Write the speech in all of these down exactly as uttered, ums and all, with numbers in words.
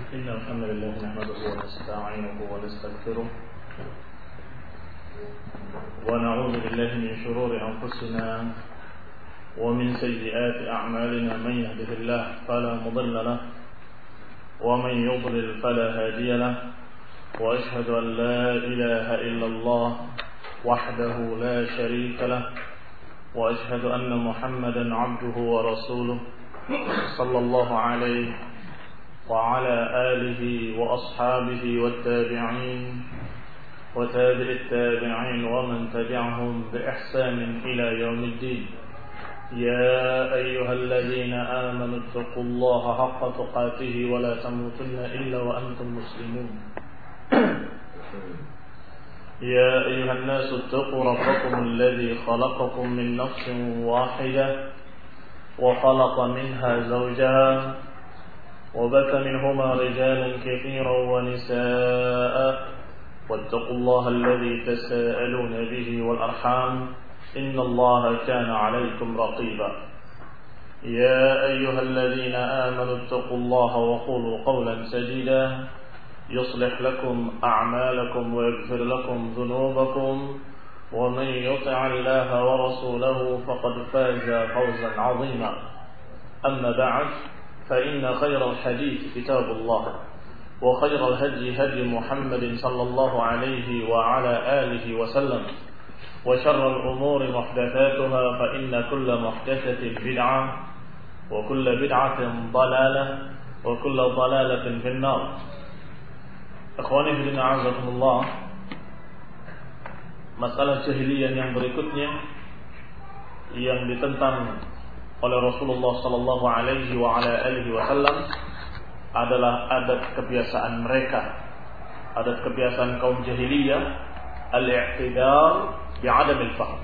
إن الحمد لله نحمده ونستعينه ونستغفره ونعوذ بالله من شرور أنفسنا ومن سيئات أعمالنا. من يهده الله فلا مضل له ومن يضلل فلا هادي له وأشهد أن لا إله إلا الله وحده لا شريك له وأشهد أن محمدا عبده ورسوله صلى الله عليه وعلى آله وأصحابه والتابعين وتابع التابعين ومن تبعهم بإحسان إلى يوم الدين. يا أيها الذين آمنوا اتقوا الله حق تقاته ولا تموتن إلا وأنتم مسلمون. يا أيها الناس اتقوا ربكم الذي خلقكم من نفس واحدة وخلق منها زوجها وبث منهما رجالا كثيرا ونساء واتقوا الله الذي تساءلون به والأرحام إن الله كان عليكم رقيبا. يا أيها الذين آمنوا اتقوا الله وقولوا قولا سديدا يصلح لكم أعمالكم ويغفر لكم ذنوبكم ومن يطع الله ورسوله فقد فاز فوزا عظيما. أما بعد فإن خير الحديث كتاب الله وخير الهدي هدي محمد صلى الله عليه وعلى آله وسلم وشر الأمور محدثاتها فإن كل محدثة بدعة وكل بدعة ضلالة وكل ضلالة في النار. Ikhwani fillah a'azakumullah, masalah jahiliyah yang berikutnya yang ditentang oleh Rasulullah sallallahu alaihi wa ala alihi wasallam adalah adat kebiasaan mereka, adat kebiasaan kaum jahiliyah, al-i'tidar bi'adam al-fahm,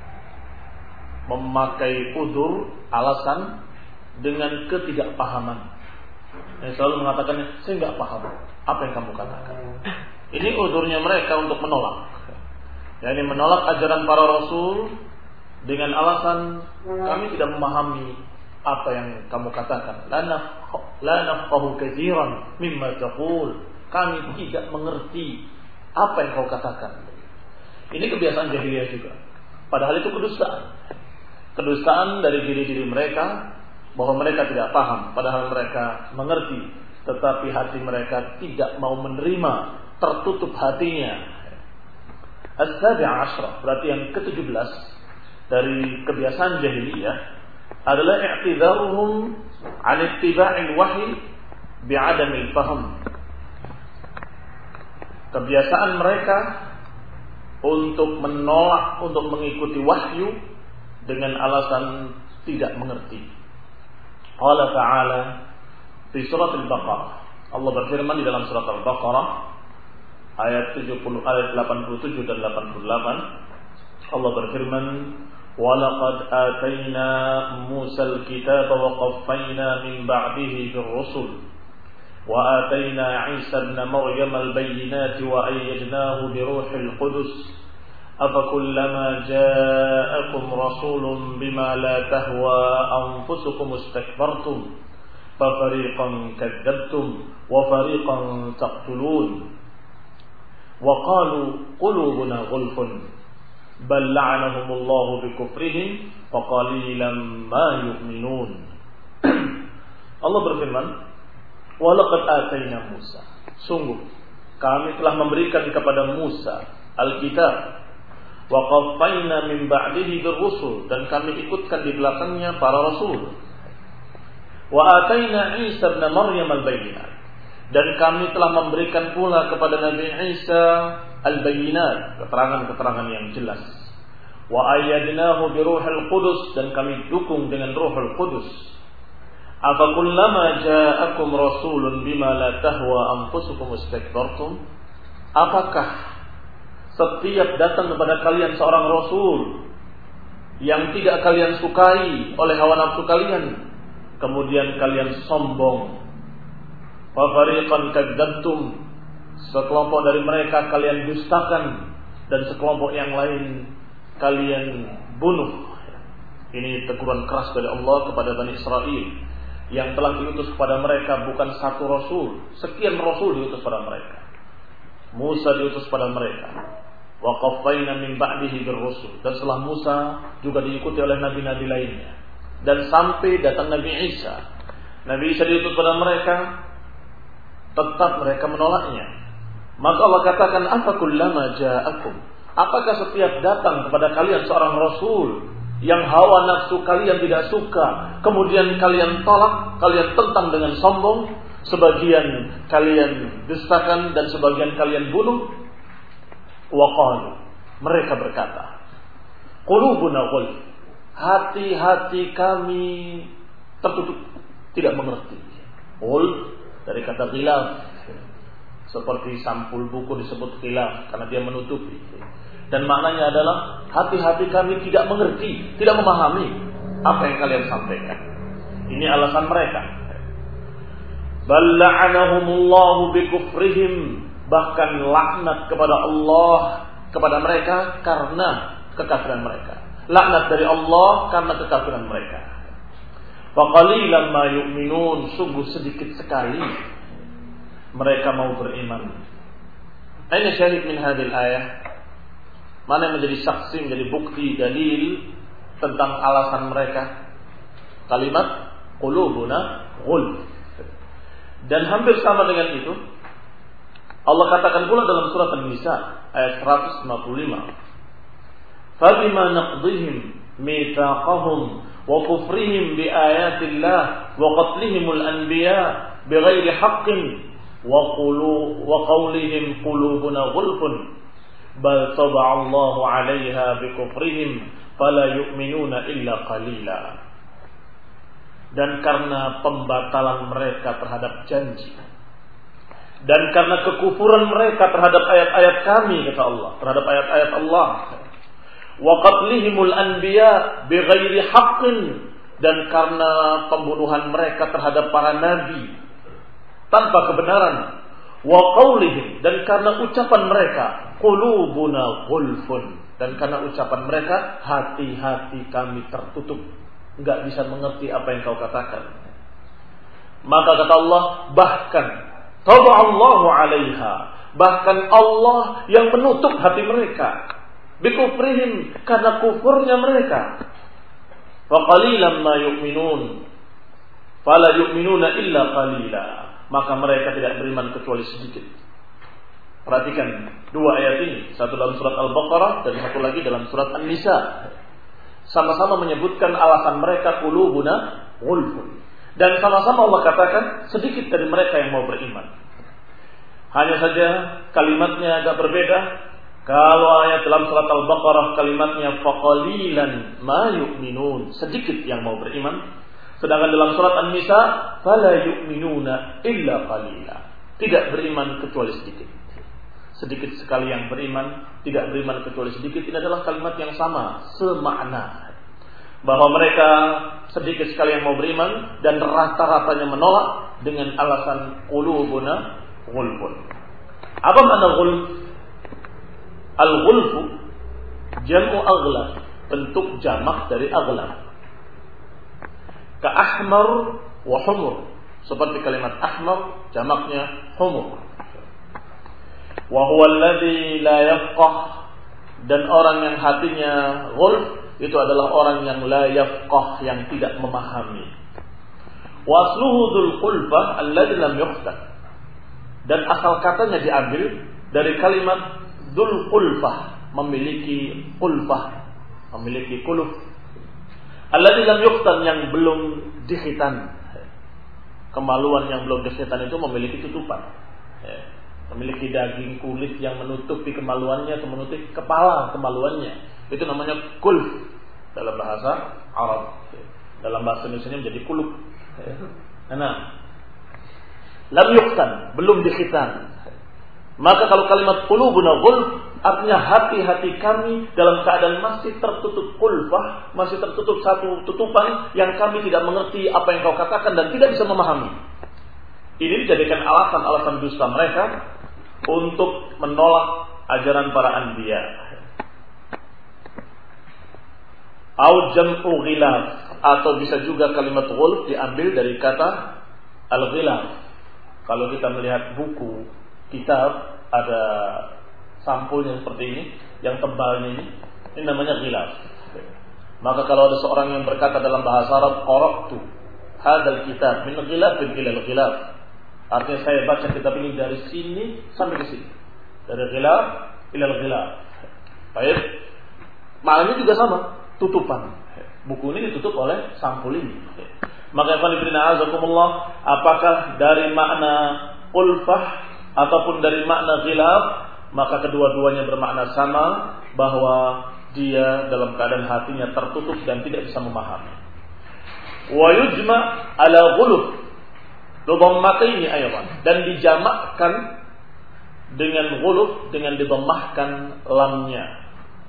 memakai udzur, alasan dengan ketidakpahaman. Yang selalu mengatakannya, saya enggak paham apa yang kamu katakan. Ini udzurnya mereka untuk menolak. Yani menolak ajaran para rasul dengan alasan kami tidak memahami apa yang kamu katakan. La nafqahu katsiran mimma taqul. Kami tidak mengerti apa yang kau katakan. Ini kebiasaan jahiliyah juga. Padahal itu kedustaan. Kedustaan dari diri-diri mereka bahwa mereka tidak paham, padahal mereka mengerti, tetapi hati mereka tidak mau menerima, tertutup hatinya. As-sabi'a asyrah, berarti yang ketujuh belas dari kebiasaan jahiliyah adalah i'tidharuhum 'an ittiba'il wahyi bi'adamil fahm. Kebiasaan mereka untuk menolak, untuk mengikuti wahyu dengan alasan tidak mengerti. Allah Ta'ala di surat Al-Baqarah, Allah berfirman di dalam surat Al-Baqarah ayat tujuh puluh, ayat delapan puluh tujuh dan delapan puluh delapan. Allah berfirman, "Wa laqad atayna Musal kitaba wa qaffayna min ba'dihi bir rusul wa atayna Isa ibn Maryam al-bayyinati wa ayyadnahu bi ruhil qudus afakullama ja'akum rasulun bima la tahwa anfusukum istakbartum fafariqan kadzdzabtum wa fariqan taqtulun wa qalu qulubuna ghulfun bal la'anahumullahu bikufrihim faqalilan ma yu'minun." Allah berfirman, "Wa laqad atayna Musa." Sungguh kami telah memberikan kepada Musa Alkitab, wa qaffayna min ba'dihi bir-rusul, dan kami ikutkan di belakangnya para rasul. Wa atayna Isa ibn Maryam al-bayyinat, dan kami telah memberikan pula kepada Nabi Isa al-bayyinat, keterangan-keterangan yang jelas. Wa ayyadnahu bi ruhil qudus, dan kami dukung dengan Ruhul Qudus. Afa kullama ja'akum rasulun bima la tahwa anfusukum istakbartum? Apakah setiap datang kepada kalian seorang rasul yang tidak kalian sukai oleh hawa nafsu kalian, kemudian kalian sombong, wa fariqan kadzdzabtum, sekelompok dari mereka kalian dustakan dan sekelompok yang lain kalian bunuh. Ini teguran keras dari Allah kepada Bani Israel. yang telah diutus kepada mereka bukan satu rasul, sekian rasul diutus kepada mereka. Musa diutus kepada mereka. Wa qaffayna min ba'dihi bir-rusul. Dan setelah Musa juga diikuti oleh nabi-nabi lainnya. Dan sampai datang Nabi Isa. Nabi Isa diutus kepada mereka, tetap mereka menolaknya. Maka Allah katakan, afa kullama ja'akum, apakah setiap datang kepada kalian seorang rasul yang hawa nafsu kalian tidak suka, kemudian kalian tolak, kalian tentang dengan sombong, sebagian kalian dustakan dan sebagian kalian bunuh? Waqalu, mereka berkata, qulubuna ghulf, hati-hati kami tertutup, tidak mengerti. Ghulf dari kata ghilaf, seperti sampul buku disebut ghilaf karena dia menutupi. Dan maknanya adalah hati-hati kami tidak mengerti, tidak memahami apa yang kalian sampaikan. Ini alasan mereka. Bal la'anahumullahu bikufrihim, bahkan laknat kepada Allah kepada mereka karena kekafiran mereka. Laknat dari Allah karena kekafiran mereka. Wa qalilan ma yu'minun, sungguh sedikit sekali mereka mau beriman. Aina syahid min hadhil ayah? Mana yang menjadi saksi, menjadi bukti, dalil tentang alasan mereka? Kalimat qulubuna ghulf. Dan hampir sama dengan itu Allah katakan pula dalam surat An-Nisa ayat seratus lima puluh lima. Fabima naqdihim mitsaqahum wa kufrihim bi ayatillah wa qatlihimul anbiya bighairi haqqin wa qulu wa qawlihim qulubuna ghulfun bal taba'allahu 'alaiha bikufrihim fala yu'minuna illa qalila. Dan karena pembatalan mereka terhadap janji, dan karena kekufuran mereka terhadap ayat-ayat kami, kata Allah, terhadap ayat-ayat Allah, wa qatlihimul anbiya bighairi haqqin, dan karena pembunuhan mereka terhadap para nabi tanpa kebenaran, wa qaulihim, dan karena ucapan mereka qulubuna ghulfun, dan karena ucapan mereka hati-hati kami tertutup, enggak bisa mengerti apa yang kau katakan. Maka kata Allah, bahkan taba'allahu 'alaiha, bahkan Allah yang menutup hati mereka, bikufrihim, karena kufurnya mereka. Wa qalilan ma yu'minun, fala yu'minuna illa qalila, maka mereka tidak beriman kecuali sedikit. Perhatikan dua ayat ini, satu dalam surat Al-Baqarah dan satu lagi dalam surat An-Nisa. Sama-sama menyebutkan alasan mereka qulubuna ghulfun, dan sama-sama Allah katakan sedikit dari mereka yang mau beriman. Hanya saja kalimatnya agak berbeda. Kalau ayat dalam surat Al-Baqarah kalimatnya faqalilan ma yu'minun, sedikit yang mau beriman. Sedangkan dalam surat An-Nisa fala yu'minuna illa qalila, tidak beriman kecuali sedikit. Sedikit sekali yang beriman, tidak beriman kecuali sedikit. Ini adalah kalimat yang sama, semakna, bahwa mereka sedikit sekali yang mau beriman dan rata-ratanya menolak dengan alasan qulubuna ghulfun. Apa makna ghulf? Al-ghulfu jam'u aghlab, bentuk jamak dari aghlab. Ka ahmar wa humur, seperti kalimat ahmar jamaknya humur. Wa huwa alladhi la yafqah, dan orang yang hatinya ghulf itu adalah orang yang la yafqah, yang tidak memahami. Wa asluhu dzul qulfah alladhi lam yuhsan, dan asal katanya diambil dari kalimat dzul qulfah, memiliki qulfah, memiliki quluf. Alladzi lam yukhtan, yang belum dikhitan. Kemaluan yang belum dikhitan itu memiliki tutupan, memiliki daging kulit yang menutupi kemaluannya, menutupi kepala kemaluannya. Itu namanya kulf dalam bahasa Arab. Dalam bahasa Indonesia menjadi kuluf. Nah, lam yukhtan, belum dikhitan. Maka kalau kalimat qulubuna ghulf, artinya hati-hati kami dalam keadaan masih tertutup qulfah, masih tertutup satu tutupan yang kami tidak mengerti apa yang kau katakan dan tidak bisa memahami. Ini dijadikan alasan-alasan dusta mereka untuk menolak ajaran para anbiya. Au jam'u ghilaf, atau bisa juga kalimat ghulf diambil dari kata al-ghilaf. Kalau kita melihat buku, kitab, ada sampulnya seperti ini, yang tebalnya ini, ini namanya ghilaf. Maka kalau ada seorang yang berkata dalam bahasa Arab, qara'tu hadzal kitab min ghilafin ila al-ghilaf, artinya saya baca kitab ini dari sini sampai ke sini, dari ghilaf ila al-ghilaf. Baik, maknanya juga sama, tutupan. Buku ini ditutup oleh sampul ini. Maka ikhwanifidina azakumullah, apakah dari makna ulfah ataupun dari makna ghilaf, maka kedua-duanya bermakna sama, bahwa dia dalam keadaan hatinya tertutup dan tidak bisa memahami. Wa yujma' ala ghuluf bidhammataini aydan, dan dijamakkan dengan ghuluf dengan didammahkan lamnya.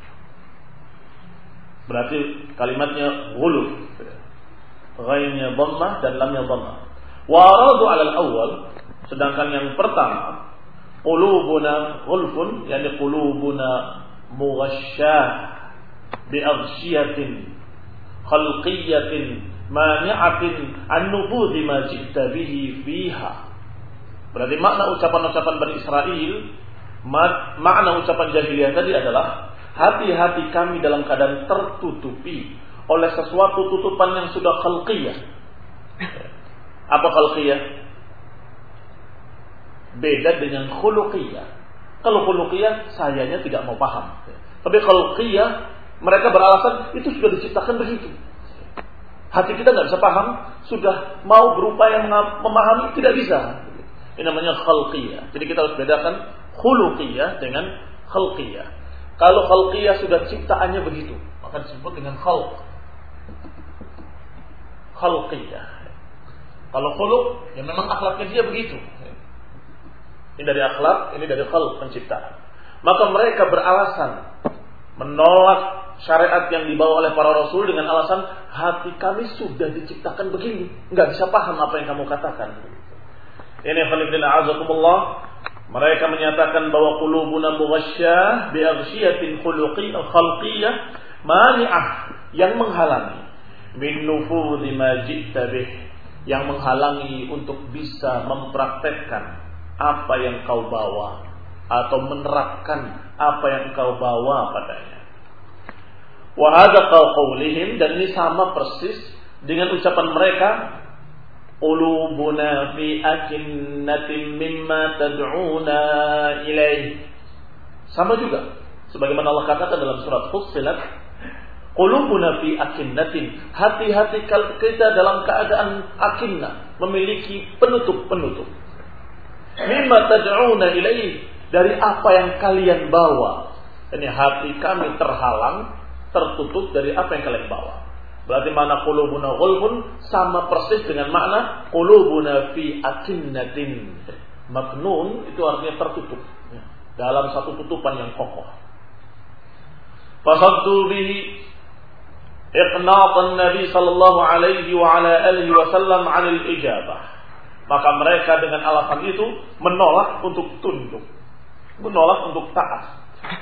Berarti kalimatnya ghuluf, ghainnya dhammah dan lamnya dhammah. Wa aradu 'ala al-awwal, sedangkan yang pertama qulubuna ghulfun, yani qulubuna mughashshah bi aghshiyatin khalqiyatin mani'atin an nufudhi ma ji'ta bihi fiha. Berarti makna ucapan-ucapan Bani Israel, makna ucapan jahiliyah tadi adalah hati-hati kami dalam keadaan tertutupi oleh sesuatu tutupan yang sudah khalqiyah. Apa khalqiyah? Beda dengan khuluqiyah. Kalau khuluqiyah, sayanya tidak mau paham. Tapi khalqiyah, mereka beralasan itu sudah diciptakan begitu. Hati kita nggak bisa paham, sudah mau berupaya memahami, tidak bisa. Ini namanya khalqiyah. Jadi kita harus bedakan khuluqiyah dengan khalqiyah. Kalau khalqiyah sudah ciptaannya begitu, maka disebut dengan khalq. Khalqiyah. Kalau khuluq, ya memang akhlaknya dia begitu. Ini dari akhlak, ini dari khalq, penciptaan. Maka mereka beralasan menolak syariat yang dibawa oleh para rasul dengan alasan hati kami sudah diciptakan begini, nggak bisa paham apa yang kamu katakan. Ini khalifillah azakumullah. Mereka menyatakan bahwa qulubuna mughashshah bi aghshiyatin khuluqiyyah khalqiyyah mani'ah, yang menghalangi min nufudhi ma ji'ta bih, yang menghalangi untuk bisa mempraktekkan apa yang kau bawa atau menerapkan apa yang kau bawa padanya. Wa hadza qaulihim, dan ini sama persis dengan ucapan mereka, qulubuna fi akinnatin mimma tad'una ilaih. Sama juga sebagaimana Allah katakan dalam surat Fussilat, qulubuna fi akinnatin, hati-hati kita dalam keadaan akinnah, memiliki penutup-penutup. Mimma tad'una ilaih, dari apa yang kalian bawa. Ini hati kami terhalang, tertutup dari apa yang kalian bawa. Berarti makna qulubuna ghulfun sama persis dengan makna qulubuna fi akinnatin. Maknun itu artinya tertutup, dalam satu tutupan yang kokoh. Fasaddu bihi iqnatan Nabi sallallahu alaihi wa ala alihi wasallam 'anil ijabah. Maka mereka dengan alasan itu menolak untuk tunduk, menolak untuk taat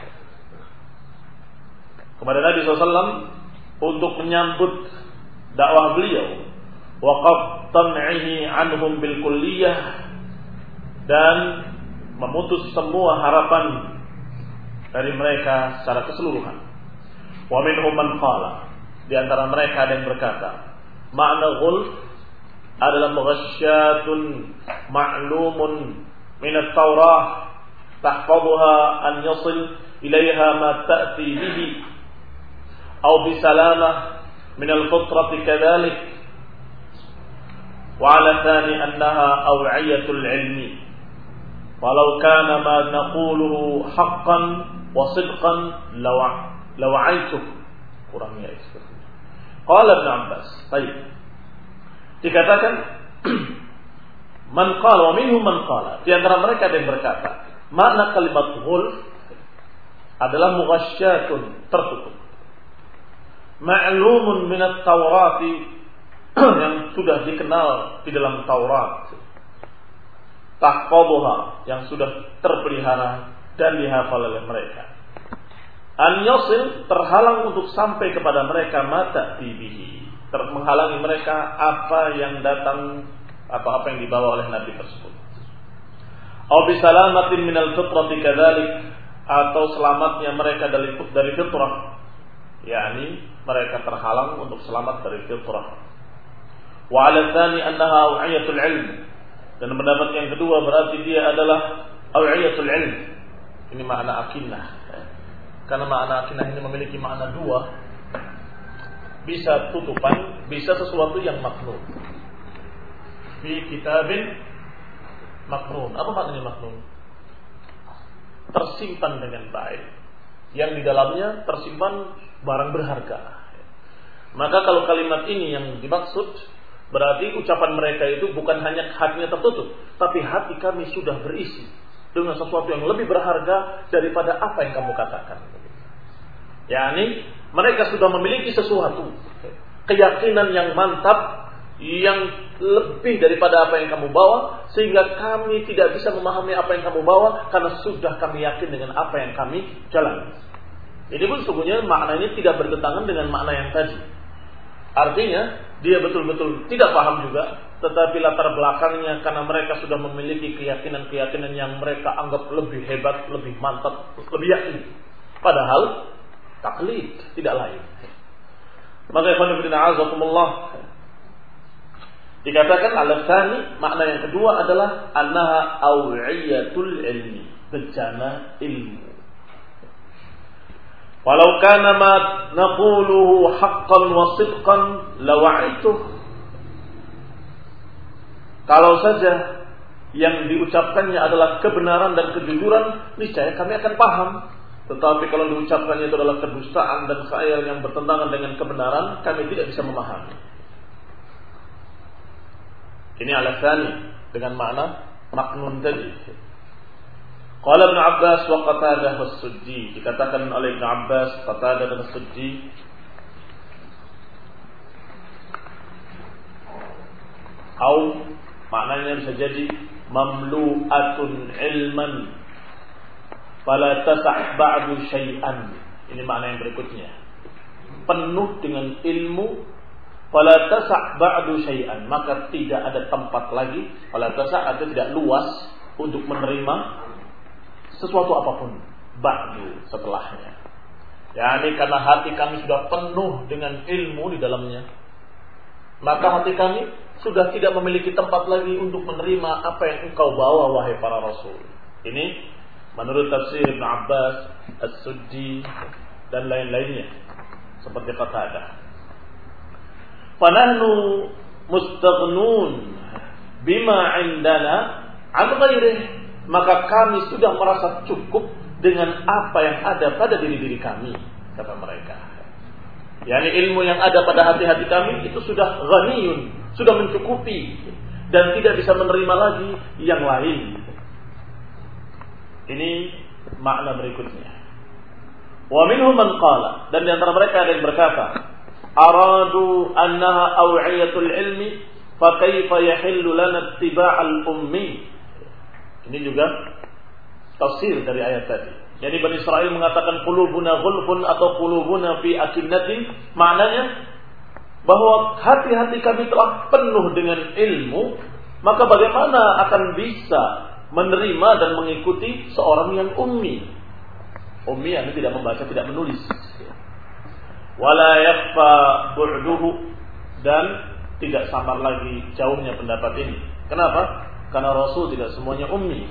kepada Nabi shallallahu alaihi wasallam untuk menyambut dakwah beliau, waqaf tam'ihi anhum bil kulliyah, dan memutus semua harapan dari mereka secara keseluruhan. Wa minhum man qala, di antara mereka ada yang berkata, makna ghulf adalah mughassyatun ma'lumun min at-Taurah tahfazuha an yasil ilaiha ma ta'ti bihi أو بسلامة من الفطرة كذلك. وعلى ثاني أنها أوعية العلم، ولو كان ما نقوله حقا وصدقا لوعيته. قال ابن عباس. طيب, dikatakan man qala wa minhum man qala, di antara mereka ada yang berkata makna kalimat ghulf adalah mughassyatun, tertutup, ma'lumun minat Taurati, yang sudah dikenal di dalam Taurat, tahfazuha, yang sudah terpelihara dan dihafal oleh mereka, an yasil, terhalang untuk sampai kepada mereka, mata tibihi, menghalangi mereka apa yang datang atau apa yang dibawa oleh Nabi tersebut. Aw bisalamatin minal fitrati kadzalik, atau selamatnya mereka dari dari fitrah, yakni mereka terhalang untuk selamat dari fitrah. Wa 'ala tsani annaha awiyatul ilm, dan pendapat yang kedua berarti dia adalah awiyatul ilm. Ini makna akinah. Karena makna akinah ini memiliki makna dua, bisa tutupan, bisa sesuatu yang maknun. Fi kitabin maknun. Apa maknanya maknun? Tersimpan dengan baik, yang di dalamnya tersimpan barang berharga. Maka kalau kalimat ini yang dimaksud, berarti ucapan mereka itu bukan hanya hatinya tertutup, tapi hati kami sudah berisi dengan sesuatu yang lebih berharga daripada apa yang kamu katakan. yakni mereka sudah memiliki sesuatu, keyakinan yang mantap, yang lebih daripada apa yang kamu bawa, sehingga kami tidak bisa memahami apa yang kamu bawa karena sudah kami yakin dengan apa yang kami jalani. Ini pun sesungguhnya maknanya tidak bertentangan dengan makna yang tadi. Artinya dia betul-betul tidak paham juga, tetapi latar belakangnya karena mereka sudah memiliki keyakinan-keyakinan yang mereka anggap lebih hebat, lebih mantap, lebih yakin. Padahal taklid tidak lain. Maka ikhwan fillah azakumullah, dikatakan al-tsani, makna yang kedua adalah annaha awiyatul ilmi, bejana ilmu. Walau kana ma naquluhu haqqan wa sidqan lawa'ituh. Kalau saja yang diucapkannya adalah kebenaran dan kejujuran, niscaya kami akan paham. Tetapi kalau diucapkannya itu adalah kedustaan dan khayal yang bertentangan dengan kebenaran, kami tidak bisa memahami. Ini al-tsani dengan makna maknun tadi. Qala Ibnu Abbas wa Qatadah was-Suddi, dikatakan oleh Ibnu Abbas, Qatadah dan As-Suddi, au maknanya bisa jadi mamlu'atun ilman fala tasah ba'du syai'an. Ini makna yang berikutnya, penuh dengan ilmu, fala tasah ba'du syai'an, maka tidak ada tempat lagi, fala tasah atau tidak luas untuk menerima sesuatu apapun ba'du setelahnya. Yani karena hati kami sudah penuh dengan ilmu di dalamnya, maka hati kami sudah tidak memiliki tempat lagi untuk menerima apa yang engkau bawa wahai para rasul. Ini menurut tafsir Ibnu Abbas, As-Suddi dan lain-lainnya seperti Qatadah. Fanahnu mustaghnun bima indana an ghairihi, maka kami sudah merasa cukup dengan apa yang ada pada diri-diri kami, kata mereka. Yani ilmu yang ada pada hati-hati kami itu sudah ghaniyun, sudah mencukupi dan tidak bisa menerima lagi yang lain. Ini makna berikutnya. Wa minhum man qala, dan di antara mereka ada yang berkata, aradu annaha awiyatul ilmi fa kaifa yahillu lana ittiba'al ummi. Ini juga tafsir dari ayat tadi. Jadi Bani Israel mengatakan qulubuna ghulfun atau qulubuna fi akinnatin, maknanya bahwa hati-hati kami telah penuh dengan ilmu, maka bagaimana akan bisa menerima dan mengikuti seorang yang ummi. Ummi yang tidak membaca, tidak menulis. Wala yakhfa bu'duhu, dan tidak samar lagi jauhnya pendapat ini. Kenapa? Karena Rasul tidak semuanya ummi.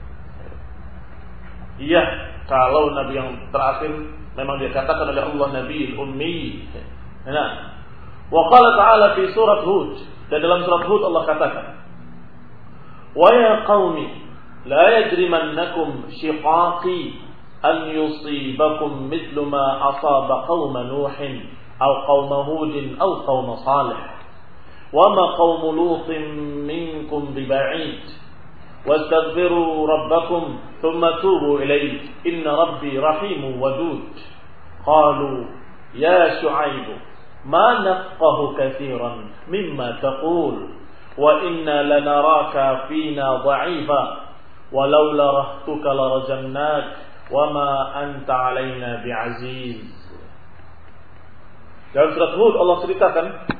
Iya, kalau Nabi yang terakhir memang dikatakan oleh Allah Nabi ummi. Nah, wa qala ta'ala fi surat Hud, dan dalam surat Hud Allah katakan, wa ya qaumi la yajrimannakum shiqaqi an yusibakum mithlu ma asaba qauma nuhin aw qauma hudin aw qauma salih وَمَا قَوْمُ لُوطٍ مِّنكُمْ بِبَعِيدٍ وَاسْتَغْفِرُوا رَبَّكُمْ ثُمَّ تُوبُوا إِلَيْهِ إِنَّ رَبِّي رَحِيمٌ وَدُودٌ قَالُوا يَا شُعَيْبُ مَا نَفْقَهُ كَثِيرًا مِمَّا تَقُولُ وَإِنَّا لَنَرَاكَ فِينَا ضَعِيفًا وَلَوْلَا رَهْطُكَ لَرَجَمْنَاكَ وَمَا أَنْتَ عَلَيْنَا بِعَزِيزٍ. Dalam surat Hud Allah ceritakan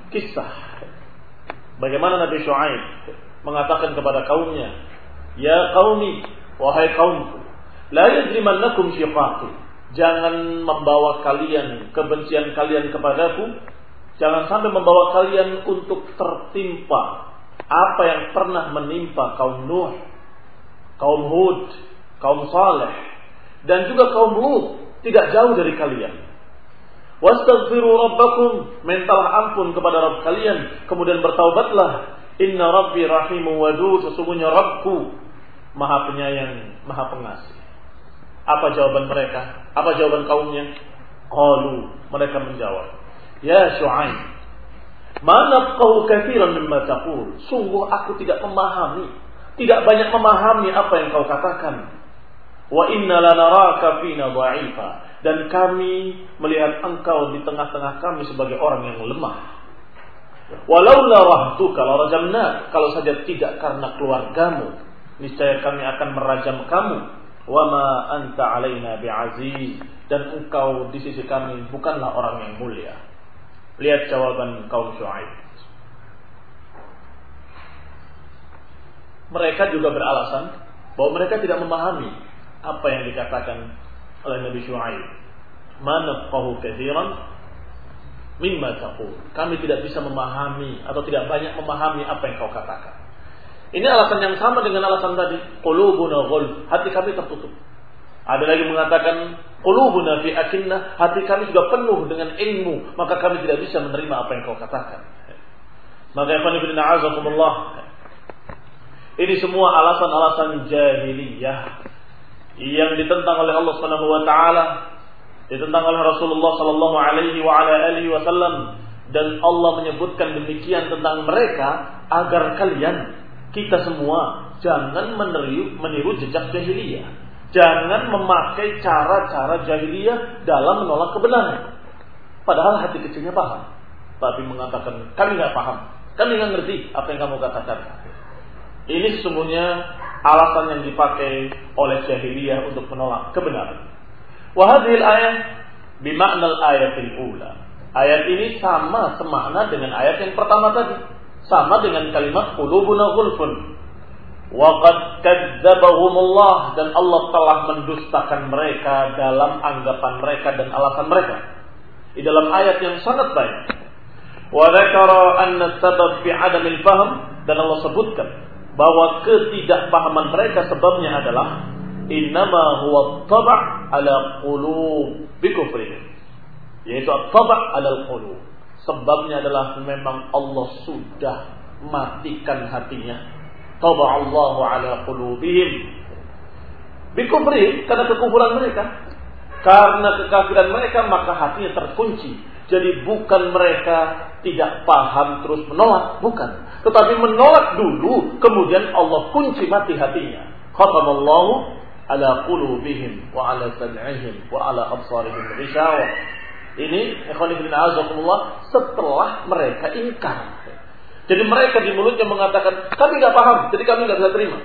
kisah bagaimana Nabi Syuaib mengatakan kepada kaumnya, "Ya qaumi, wahai kaumku, la yajrimannakum shiqaqi." Jangan membawa kalian kebencian kalian kepadaku, jangan sampai membawa kalian untuk tertimpa apa yang pernah menimpa kaum Nuh, kaum Hud, kaum Saleh, dan juga kaum Lut, tidak jauh dari kalian. Wastaghfiru rabbakum, mintalah ampun kepada Rabb kalian, kemudian bertaubatlah. Inna rabbi rahimu wadud, sesungguhnya Rabbku Maha Penyayang, Maha Pengasih. Apa jawaban mereka? Apa jawaban kaumnya? Qalu, mereka menjawab, "Ya Syuaib, ma nafqahu katsiran mimma taqul." Sungguh aku tidak memahami, tidak banyak memahami apa yang kau katakan. Wa inna lanaraka fina dha'ifa, dan kami melihat engkau di tengah-tengah kami sebagai orang yang lemah. Walaula rahtuka larajamna, kalau saja tidak karena keluargamu, niscaya kami akan merajam kamu. Wama anta alaina bi'aziz, dan engkau di sisi kami bukanlah orang yang mulia. Lihat jawaban kaum Syuaib. Mereka juga beralasan bahwa mereka tidak memahami apa yang dikatakan oleh Nabi Syuaib. Ma nafqahu katsiran mimma taqul. Kami tidak bisa memahami atau tidak banyak memahami apa yang kau katakan. Ini alasan yang sama dengan alasan tadi. Qulubuna ghulf, hati kami tertutup. Ada lagi mengatakan qulubuna fi akinnah, hati kami juga penuh dengan ilmu, maka kami tidak bisa menerima apa yang kau katakan. Maka ya ibn a'azakumullah, ini semua alasan-alasan jahiliyah yang ditentang oleh Allah Subhanahu wa taala, ditentang oleh Rasulullah sallallahu alaihi wa ala alihi wasallam, dan Allah menyebutkan demikian tentang mereka agar kalian, kita semua, jangan meniru, meniru jejak jahiliyah. Jangan memakai cara-cara jahiliyah dalam menolak kebenaran. Padahal hati kecilnya paham, tapi mengatakan kami nggak paham, kami nggak ngerti apa yang kamu katakan. Ini sesungguhnya alasan yang dipakai oleh jahiliyah untuk menolak kebenaran. Wa hadhil ayat bima'na al-ayatil ula. Ayat ini sama semakna dengan ayat yang pertama tadi. Sama dengan kalimat qulubuna ghulfun. Wa qad kadzdzabahumullah, dan Allah telah mendustakan mereka dalam anggapan mereka dan alasan mereka. Di dalam ayat yang sangat banyak. Wa dzakara anna sabab fi 'adamil fahm, dan Allah sebutkan bahwa ketidakpahaman mereka sebabnya adalah innama huwa at-tab' ala qulub bi kufrihim, yaitu at-tab' ala al-qulub. Sebabnya adalah memang Allah sudah matikan hatinya. Taba'allahu ala qulubihim bi kufrihim, karena kekufuran mereka. Karena kekafiran mereka maka hatinya terkunci. Jadi bukan mereka tidak paham terus menolak, bukan. Tetapi menolak dulu, kemudian Allah kunci mati hatinya. Khatamallahu ala qulubihim wa ala sam'ihim wa ala absarihim ghishawa. Ini ikhwan fillah azakumullah, setelah mereka ingkar. Jadi mereka di mulutnya mengatakan kami tidak paham, jadi kami tidak bisa terima.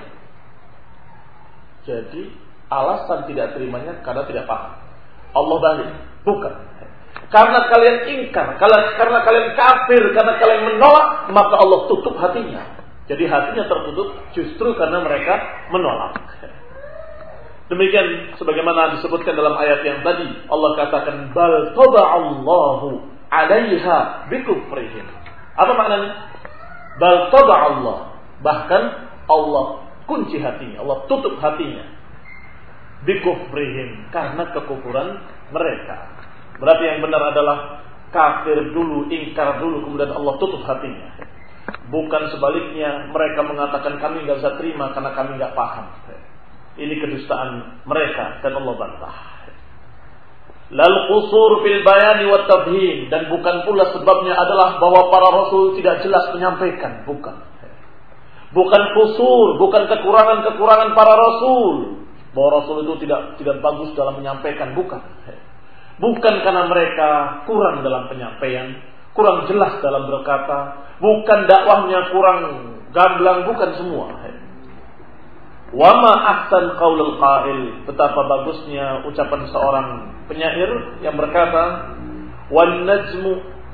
Jadi alasan tidak terimanya karena tidak paham. Allah balik, bukan. Karena kalian ingkar, karena kalian kafir, karena kalian menolak, maka Allah tutup hatinya. Jadi hatinya tertutup justru karena mereka menolak. Demikian sebagaimana disebutkan dalam ayat yang tadi, Allah katakan bal taba'allahu 'alaiha bikufrihim. Apa maknanya? Bal taba'allah, bahkan Allah kunci hatinya, Allah tutup hatinya bikufrihim, karena kekufuran mereka. Berarti yang benar adalah kafir dulu, ingkar dulu, kemudian Allah tutup hatinya. Bukan sebaliknya, mereka mengatakan kami tidak bisa terima karena kami tidak paham. Ini kedustaan mereka dan Allah bantah. Lal qusur fil bayani wat tabhin, dan bukan pula sebabnya adalah bahwa para rasul tidak jelas menyampaikan, bukan. Bukan qusur, bukan kekurangan-kekurangan para rasul. Bahwa rasul itu tidak tidak bagus dalam menyampaikan, bukan. Bukan karena mereka kurang dalam penyampaian, kurang jelas dalam berkata, bukan dakwahnya kurang gamblang, bukan semua. Wa ma ahsan qaulul qail, betapa bagusnya ucapan seorang penyair yang berkata, wan najmu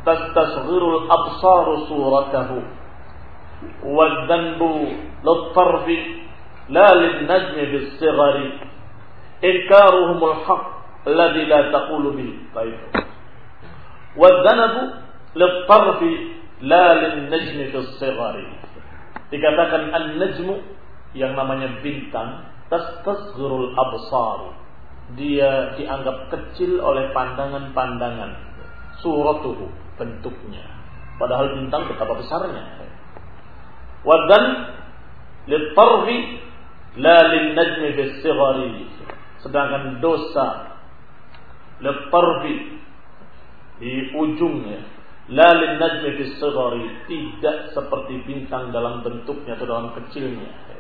tastasghirul absaru suratahu wadh-dhanbu lit-tarfi la lin-najmi bis-sighari inkaruhumul haqq alladhi la taqulu bihi. Baik. Wadh-dhanbu lit-tarfi la lin-najmi bis-sighari. Dikatakan an-najmu yang namanya bintang, tastasghirul absar, dia dianggap kecil oleh pandangan-pandangan, suratuhu, bentuknya, padahal bintang betapa besarnya. Wadan litarfi la lin-najmi bis-sighari, sedangkan dosa litarfi di ujungnya, la lin-najmi bis-sighari, tidak seperti bintang dalam bentuknya atau dalam kecilnya.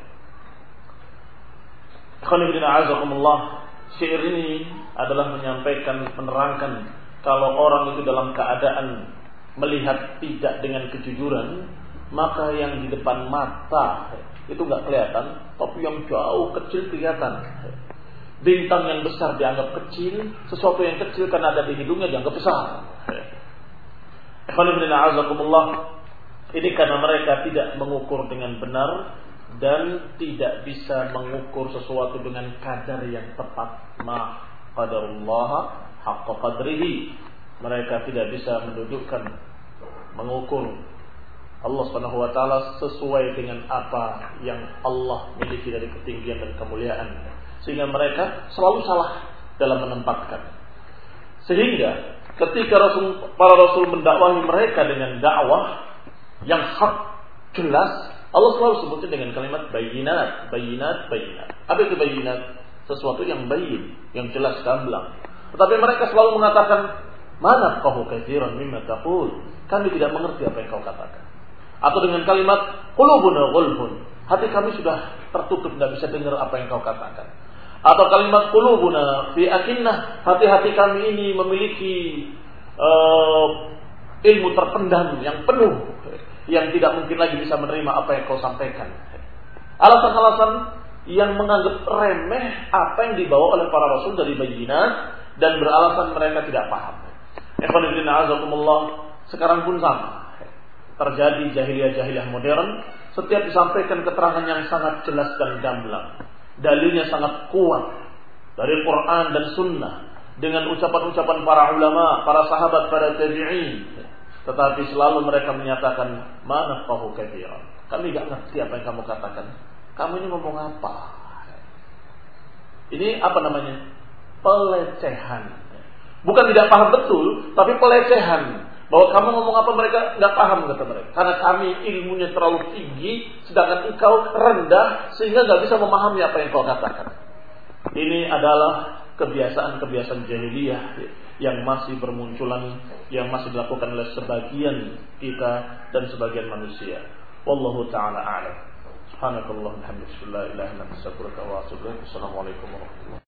Akhwanillah, syair ini adalah menyampaikan, menerangkan kalau orang itu dalam keadaan melihat tidak dengan kejujuran, maka yang di depan mata itu nggak kelihatan, tapi yang jauh kecil kelihatan. Bintang yang besar dianggap kecil, sesuatu yang kecil karena ada di hidungnya dianggap besar. Akhwanillah, ini karena mereka tidak mengukur dengan benar dan tidak bisa mengukur sesuatu dengan kadar yang tepat. Ma qadarullah haqqa qadrihi. Mereka tidak bisa mendudukkan, mengukur Allah Subhanahu wa taala sesuai dengan apa yang Allah miliki dari ketinggian dan kemuliaan. Sehingga mereka selalu salah dalam menempatkan. Sehingga ketika Rasul, para Rasul mendakwahi mereka dengan dakwah yang hak, jelas, Allah selalu sebutnya dengan kalimat bayinat, bayinat, bayinat. Apa itu bayinat? Sesuatu yang bayin, yang jelas gamblang. Tetapi mereka selalu mengatakan, mana kau katsiran mimma taqul? Kami tidak mengerti apa yang kau katakan. Atau dengan kalimat qulubuna ghulfun, hati kami sudah tertutup, tidak bisa dengar apa yang kau katakan. Atau kalimat qulubuna fi akinnah, hati-hati kami ini memiliki uh, ilmu terpendam yang penuh, yang tidak mungkin lagi bisa menerima apa yang kau sampaikan. Alasan-alasan yang menganggap remeh apa yang dibawa oleh para rasul dari bayinat, dan beralasan mereka tidak paham. Ikhwanifidina azakumullah, sekarang pun sama. Terjadi jahiliyah-jahiliyah modern, setiap disampaikan keterangan yang sangat jelas dan gamblang, dalilnya sangat kuat dari Quran dan Sunnah, dengan ucapan-ucapan para ulama, para sahabat, para tabi'in. Tetapi selalu mereka menyatakan, mana fahu katsiran. Kami tidak ngerti apa yang kamu katakan. Kamu ini ngomong apa? Ini apa namanya? Pelecehan. Bukan tidak paham betul, tapi pelecehan. Bahwa kamu ngomong apa mereka tidak paham, kata mereka. Karena kami ilmunya terlalu tinggi, sedangkan engkau rendah, sehingga tidak bisa memahami apa yang kau katakan. Ini adalah kebiasaan-kebiasaan jahiliyah yang masih bermunculan, yang masih dilakukan oleh sebagian kita dan sebagian manusia. Wallahu ta'ala a'lam. Subhanakallahumma wa bihamdika, la ilaha illa anta, astaghfiruka wa atubu ilaik. Assalamualaikum warahmatullahi wabarakatuh.